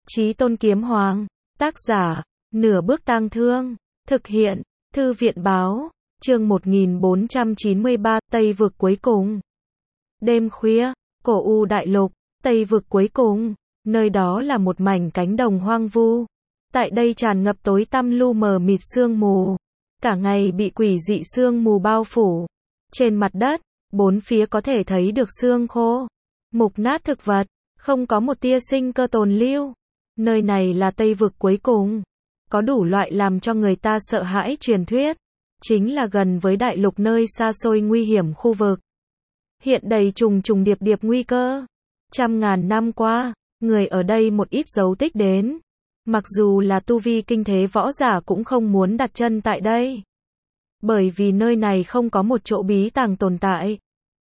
Chí Tôn Kiếm Hoàng, tác giả, Nửa Bước Tang Thương, thực hiện, Thư viện báo, chương 1493, Tây vực cuối cùng. Đêm khuya, cổ u đại lục, Tây vực cuối cùng, nơi đó là một mảnh cánh đồng hoang vu. Tại đây tràn ngập tối tăm lu mờ mịt sương mù, cả ngày bị quỷ dị sương mù bao phủ. Trên mặt đất, bốn phía có thể thấy được xương khô, mục nát thực vật, không có một tia sinh cơ tồn lưu. Nơi này là Tây vực cuối cùng, có đủ loại làm cho người ta sợ hãi truyền thuyết, chính là gần với đại lục nơi xa xôi nguy hiểm khu vực. Hiện đầy trùng trùng điệp điệp nguy cơ. Trăm ngàn năm qua, người ở đây một ít dấu tích đến. Mặc dù là tu vi kinh thế võ giả cũng không muốn đặt chân tại đây. Bởi vì nơi này không có một chỗ bí tàng tồn tại.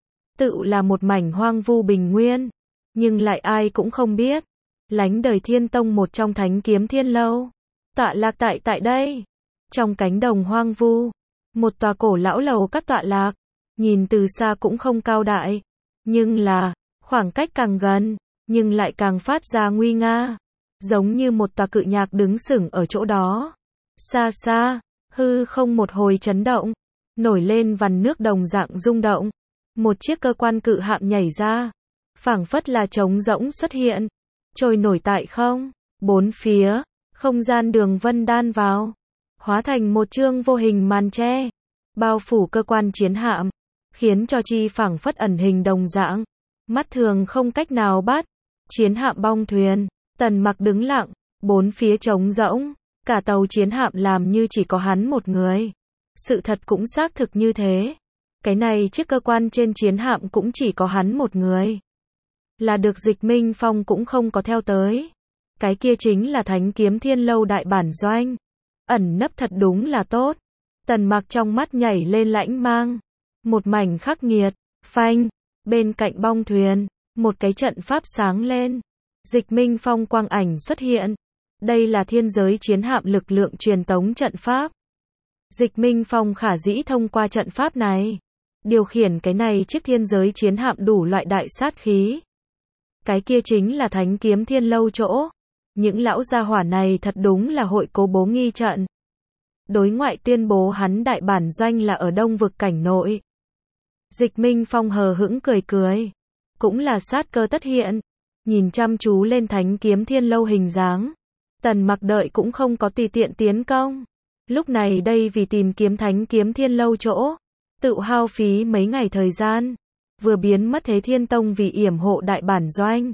Tự là một mảnh hoang vu bình nguyên. Nhưng lại ai cũng không biết. Lánh đời Thiên Tông một trong Thánh Kiếm Thiên Lâu. Tọa lạc tại đây. Trong cánh đồng hoang vu. Một tòa cổ lão lầu các tọa lạc. Nhìn từ xa cũng không cao đại. Nhưng là, khoảng cách càng gần, nhưng lại càng phát ra nguy nga. Giống như một tòa cự nhạc đứng sừng ở chỗ đó. Xa xa, hư không một hồi chấn động. Nổi lên vằn nước đồng dạng rung động. Một chiếc cơ quan cự hạm nhảy ra. Phảng phất là trống rỗng xuất hiện. Trôi nổi tại không. Bốn phía, không gian đường vân đan vào. Hóa thành một chương vô hình màn che. Bao phủ cơ quan chiến hạm. Khiến cho chi phảng phất ẩn hình đồng dạng. Mắt thường không cách nào bắt. Chiến hạm bong thuyền. Tần Mặc đứng lặng. Bốn phía trống rỗng. Cả tàu chiến hạm làm như chỉ có hắn một người. Sự thật cũng xác thực như thế. Cái này chiếc cơ quan trên chiến hạm cũng chỉ có hắn một người. Là được Dịch Minh Phong cũng không có theo tới. Cái kia chính là Thánh Kiếm Thiên Lâu đại bản doanh. Ẩn nấp thật đúng là tốt. Tần Mặc trong mắt nhảy lên lãnh mang. Một mảnh khắc nghiệt. Phanh. Bên cạnh bong thuyền. Một cái trận pháp sáng lên. Dịch Minh Phong quang ảnh xuất hiện. Đây là thiên giới chiến hạm lực lượng truyền tống trận pháp. Dịch Minh Phong khả dĩ thông qua trận pháp này. Điều khiển cái này chiếc thiên giới chiến hạm đủ loại đại sát khí. Cái kia chính là Thánh Kiếm Thiên Lâu chỗ. Những lão gia hỏa này thật đúng là hội cố bố nghi trận. Đối ngoại tuyên bố hắn đại bản doanh là ở Đông vực cảnh nội. Dịch Minh Phong hờ hững cười cười. Cũng là sát cơ tất hiện. Nhìn chăm chú lên Thánh Kiếm Thiên Lâu hình dáng. Tần Mặc đợi cũng không có tùy tiện tiến công. Lúc này đây vì tìm kiếm Thánh Kiếm Thiên Lâu chỗ. Tự hao phí mấy ngày thời gian. Vừa biến mất Thế Thiên Tông vì yểm hộ đại bản doanh.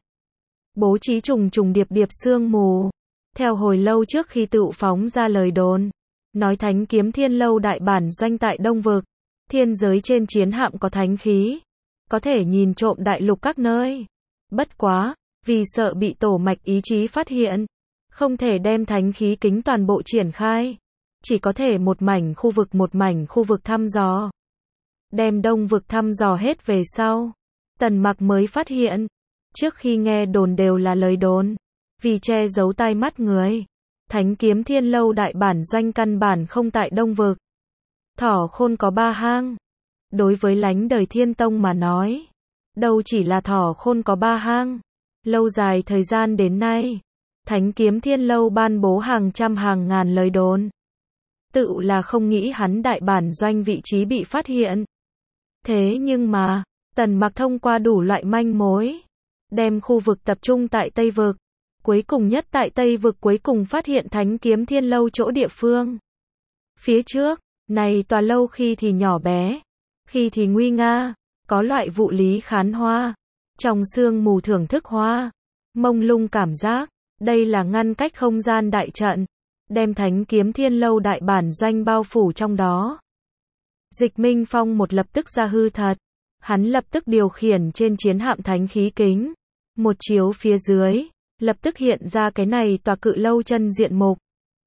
Bố trí trùng trùng điệp điệp sương mù. Theo hồi lâu trước khi tự phóng ra lời đồn. Nói Thánh Kiếm Thiên Lâu đại bản doanh tại Đông vực. Thiên giới trên chiến hạm có thánh khí. Có thể nhìn trộm đại lục các nơi. Bất quá, vì sợ bị tổ mạch ý chí phát hiện. Không thể đem thánh khí kính toàn bộ triển khai. Chỉ có thể một mảnh khu vực thăm dò. Đem Đông vực thăm dò hết về sau. Tần Mặc mới phát hiện. Trước khi nghe đồn đều là lời đồn. Vì che giấu tai mắt người. Thánh Kiếm Thiên Lâu đại bản doanh căn bản không tại Đông vực. Thỏ khôn có 3 hang. Đối với lánh đời Thiên Tông mà nói. Đâu chỉ là thỏ khôn có 3 hang. Lâu dài thời gian đến nay. Thánh Kiếm Thiên Lâu ban bố hàng trăm hàng ngàn lời đồn. Tự là không nghĩ hắn đại bản doanh vị trí bị phát hiện. Thế nhưng mà, Tần Mặc thông qua đủ loại manh mối. Đem khu vực tập trung tại Tây vực. Cuối cùng nhất tại Tây vực cuối cùng phát hiện Thánh Kiếm Thiên Lâu chỗ địa phương. Phía trước, này tòa lâu khi thì nhỏ bé. Khi thì nguy nga. Có loại vụ lý khán hoa. Trong sương mù thưởng thức hoa. Mông lung cảm giác. Đây là ngăn cách không gian đại trận. Đem Thánh Kiếm Thiên Lâu đại bản doanh bao phủ trong đó. Dịch Minh Phong một lập tức ra hư thật. Hắn lập tức điều khiển trên chiến hạm thánh khí kính. Một chiếu phía dưới. Lập tức hiện ra cái này tòa cự lâu chân diện mục.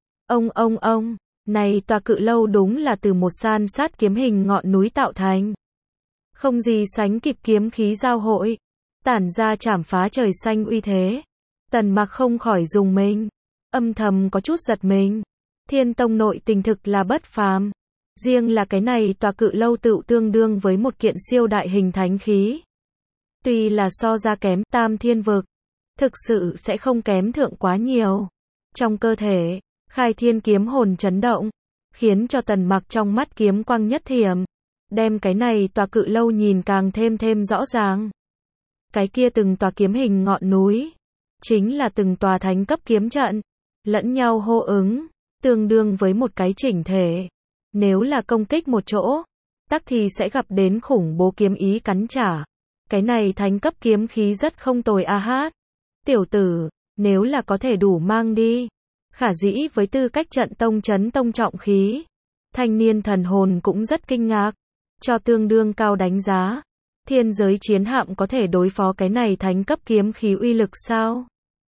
Ông. Này tòa cự lâu đúng là từ một san sát kiếm hình ngọn núi tạo thành. Không gì sánh kịp kiếm khí giao hội. Tản ra chảm phá trời xanh uy thế. Tần Mặc không khỏi dùng mình. Âm thầm có chút giật mình. Thiên Tông nội tình thực là bất phàm. Riêng là cái này tòa cự lâu tự tương đương với một kiện siêu đại hình thánh khí. Tuy là so ra kém Tam Thiên vực. thực sự sẽ không kém thượng quá nhiều. Trong cơ thể, khai thiên kiếm hồn chấn động, khiến cho Tần Mặc trong mắt kiếm quang nhất thiểm, đem cái này tòa cự lâu nhìn càng thêm rõ ràng. Cái kia từng tòa kiếm hình ngọn núi, chính là từng tòa thánh cấp kiếm trận, lẫn nhau hô ứng, tương đương với một cái chỉnh thể. Nếu là công kích một chỗ, tắc thì sẽ gặp đến khủng bố kiếm ý cắn trả. Cái này thánh cấp kiếm khí rất không tồi a hát. Tiểu tử, nếu là có thể đủ mang đi, khả dĩ với tư cách trận tông chấn tông trọng khí. Thanh niên thần hồn cũng rất kinh ngạc, cho tương đương cao đánh giá. Thiên giới chiến hạm có thể đối phó cái này thánh cấp kiếm khí uy lực sao?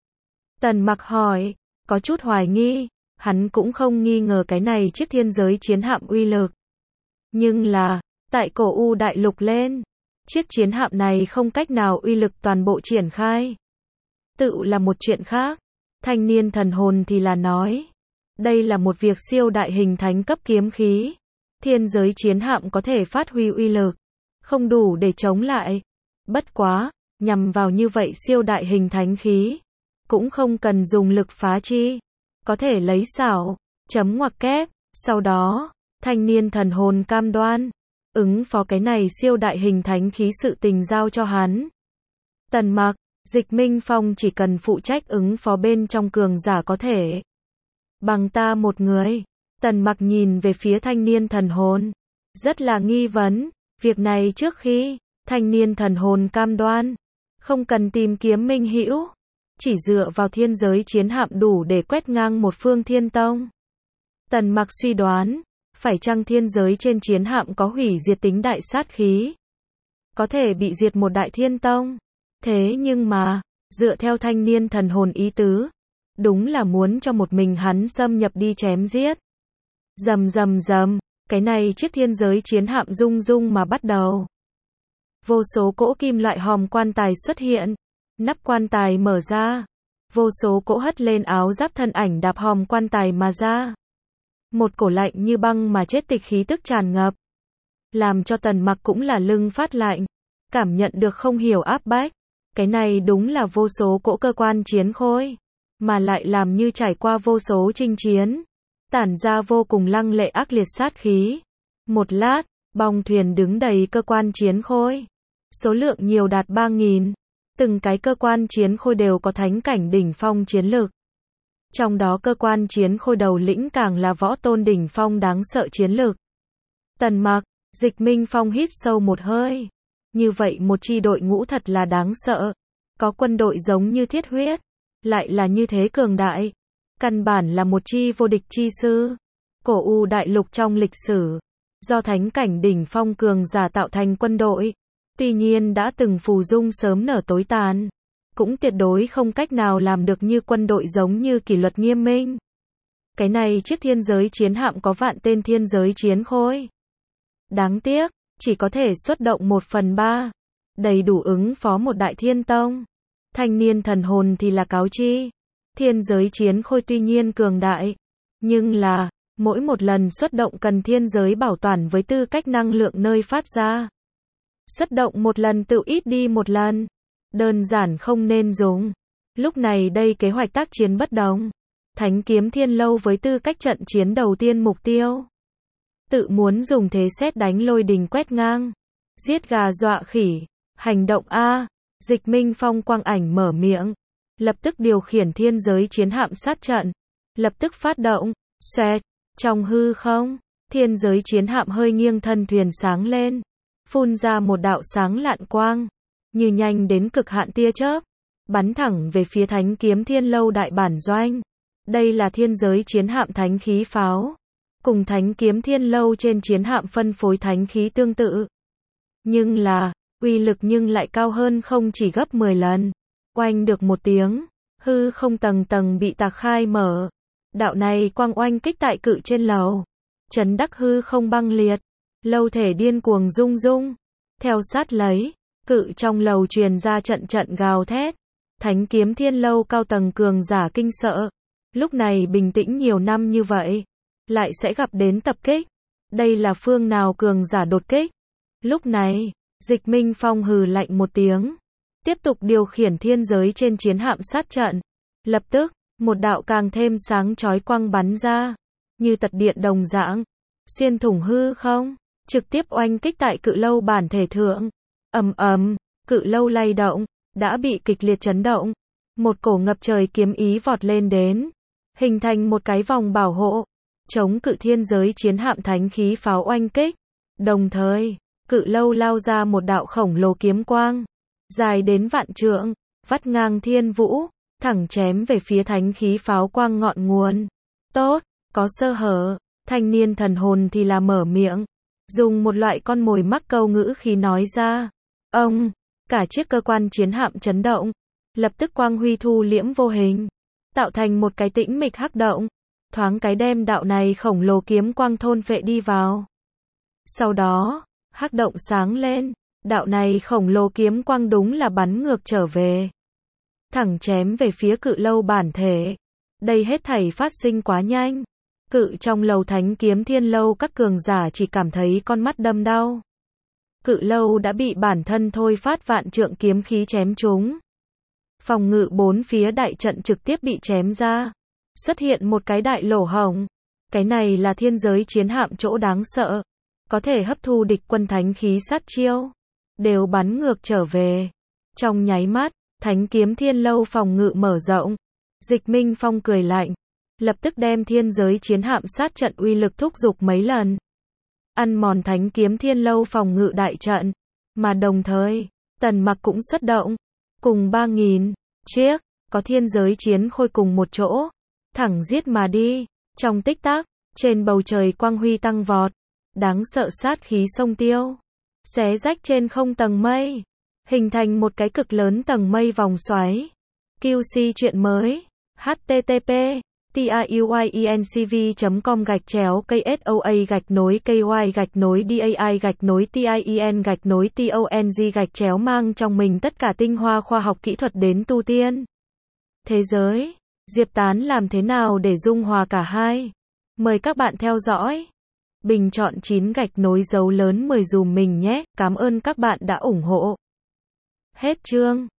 Tần Mặc hỏi, có chút hoài nghi, hắn cũng không nghi ngờ cái này chiếc thiên giới chiến hạm uy lực. Nhưng là, tại cổ U đại lục lên, chiếc chiến hạm này không cách nào uy lực toàn bộ triển khai. Tự là một chuyện khác, thanh niên thần hồn thì là nói. Đây là một việc siêu đại hình thánh cấp kiếm khí. Thiên giới chiến hạm có thể phát huy uy lực, không đủ để chống lại. Bất quá, nhằm vào như vậy siêu đại hình thánh khí, cũng không cần dùng lực phá chi. Có thể lấy xảo, chấm ngoặc kép, sau đó, thanh niên thần hồn cam đoan, ứng phó cái này siêu đại hình thánh khí sự tình giao cho hắn. Tần Mặc, Dịch Minh Phong chỉ cần phụ trách ứng phó bên trong cường giả có thể. Bằng ta một người, Tần Mặc nhìn về phía thanh niên thần hồn, rất là nghi vấn, việc này trước khi, thanh niên thần hồn cam đoan, không cần tìm kiếm minh hữu, chỉ dựa vào thiên giới chiến hạm đủ để quét ngang một phương thiên tông. Tần Mặc suy đoán, phải chăng thiên giới trên chiến hạm có hủy diệt tính đại sát khí, có thể bị diệt một đại thiên tông. Thế nhưng mà, dựa theo thanh niên thần hồn ý tứ, đúng là muốn cho một mình hắn xâm nhập đi chém giết. Rầm, cái này chiếc thiên giới chiến hạm rung rung mà bắt đầu. Vô số cỗ kim loại hòm quan tài xuất hiện, nắp quan tài mở ra, vô số cỗ hất lên áo giáp thân ảnh đạp hòm quan tài mà ra. Một cổ lạnh như băng mà chết tịch khí tức tràn ngập, làm cho Tần Mặc cũng là lưng phát lạnh, cảm nhận được không hiểu áp bách. Cái này đúng là vô số cỗ cơ quan chiến khôi, mà lại làm như trải qua vô số chinh chiến, tản ra vô cùng lăng lệ ác liệt sát khí. Một lát, bong thuyền đứng đầy cơ quan chiến khôi, số lượng nhiều đạt 3.000, từng cái cơ quan chiến khôi đều có thánh cảnh đỉnh phong chiến lực. Trong đó cơ quan chiến khôi đầu lĩnh càng là võ tôn đỉnh phong đáng sợ chiến lực. Tần Mặc, Dịch Minh Phong hít sâu một hơi. Như vậy một chi đội ngũ thật là đáng sợ, có quân đội giống như thiết huyết, lại là như thế cường đại, căn bản là một chi vô địch chi sư. Cổ U đại lục trong lịch sử, do thánh cảnh đỉnh phong cường giả tạo thành quân đội, tuy nhiên đã từng phù dung sớm nở tối tàn, cũng tuyệt đối không cách nào làm được như quân đội giống như kỷ luật nghiêm minh. Cái này chiếc thiên giới chiến hạm có vạn tên thiên giới chiến khôi. Đáng tiếc, chỉ có thể xuất động 1/3, đầy đủ ứng phó một đại thiên tông. Thanh niên thần hồn thì là cáo chi, thiên giới chiến khôi tuy nhiên cường đại, nhưng là, mỗi một lần xuất động cần thiên giới bảo toàn với tư cách năng lượng nơi phát ra. Xuất động một lần tự ít đi một lần, đơn giản không nên dùng. Lúc này đây kế hoạch tác chiến bất đồng. Thánh kiếm thiên lâu với tư cách trận chiến đầu tiên mục tiêu. Tự muốn dùng thế sét đánh lôi đình quét ngang. Giết gà dọa khỉ. Hành động A. Dịch Minh Phong quang ảnh mở miệng. Lập tức điều khiển thiên giới chiến hạm sát trận. Lập tức phát động. Xoẹt. Trong hư không, thiên giới chiến hạm hơi nghiêng thân thuyền sáng lên. Phun ra một đạo sáng lạn quang. Như nhanh đến cực hạn tia chớp. Bắn thẳng về phía thánh kiếm thiên lâu đại bản doanh. Đây là thiên giới chiến hạm thánh khí pháo. Cùng thánh kiếm thiên lâu trên chiến hạm phân phối thánh khí tương tự. Nhưng là, uy lực nhưng lại cao hơn không chỉ gấp 10 lần. Oanh được một tiếng, hư không tầng tầng bị tạc khai mở. Đạo này quang oanh kích tại cự trên lầu. Chấn đắc hư không băng liệt. Lâu thể điên cuồng rung rung. Theo sát lấy, cự trong lầu truyền ra trận trận gào thét. Thánh kiếm thiên lâu cao tầng cường giả kinh sợ. Lúc này bình tĩnh nhiều năm như vậy, lại sẽ gặp đến tập kích. Đây là phương nào cường giả đột kích? Lúc này, Dịch Minh Phong hừ lạnh một tiếng. tiếp tục điều khiển thiên giới trên chiến hạm sát trận. Lập tức, một đạo càng thêm sáng chói quang bắn ra, như tật điện đồng dạng, xuyên thủng hư không, trực tiếp oanh kích tại cự lâu bản thể thượng. Ầm ầm, cự lâu lay động, đã bị kịch liệt chấn động. Một cổ ngập trời kiếm ý vọt lên đến, hình thành một cái vòng bảo hộ, chống cự thiên giới chiến hạm thánh khí pháo oanh kích. Đồng thời, cự lâu lao ra một đạo khổng lồ kiếm quang, dài đến vạn trượng, vắt ngang thiên vũ, thẳng chém về phía thánh khí pháo quang ngọn nguồn. Tốt, có sơ hở, thanh niên thần hồn thì là mở miệng, dùng một loại con mồi mắc câu ngữ khí nói ra. Ông, cả chiếc cơ quan chiến hạm chấn động, lập tức quang huy thu liễm vô hình, tạo thành một cái tĩnh mịch hắc động, thoáng cái đem đạo này khổng lồ kiếm quang thôn phệ đi vào. Sau đó, hắc động sáng lên, đạo này khổng lồ kiếm quang đúng là bắn ngược trở về, thẳng chém về phía cự lâu bản thể. Đây hết thảy phát sinh quá nhanh, cự trong lầu thánh kiếm thiên lâu các cường giả chỉ cảm thấy con mắt đâm đau. Cự lâu đã bị bản thân thôi phát vạn trượng kiếm khí chém trúng. Phòng ngự bốn phía đại trận trực tiếp bị chém ra, xuất hiện một cái đại lỗ hổng. Cái này là thiên giới chiến hạm chỗ đáng sợ, có thể hấp thu địch quân thánh khí sát chiêu, đều bắn ngược trở về. Trong nháy mắt, thánh kiếm thiên lâu phòng ngự mở rộng. Dịch Minh Phong cười lạnh, lập tức đem thiên giới chiến hạm sát trận uy lực thúc giục mấy lần, ăn mòn thánh kiếm thiên lâu phòng ngự đại trận. Mà đồng thời, Tần Mặc cũng xuất động, cùng 3.000 chiếc có thiên giới chiến khôi cùng một chỗ, thẳng giết mà đi. Trong tích tắc, trên bầu trời quang huy tăng vọt, đáng sợ sát khí xông tiêu, xé rách trên không tầng mây, hình thành một cái cực lớn tầng mây vòng xoáy. QC chuyện mới, http tiyuyencv.com/KSOA-KOI-DAI-TIEN-TONG mang trong mình tất cả tinh hoa khoa học kỹ thuật đến tu tiên thế giới. Diệp Tán làm thế nào để dung hòa cả hai? Mời các bạn theo dõi. Bình chọn 9 gạch nối dấu lớn 10 dùm mình nhé. Cảm ơn các bạn đã ủng hộ. Hết chương.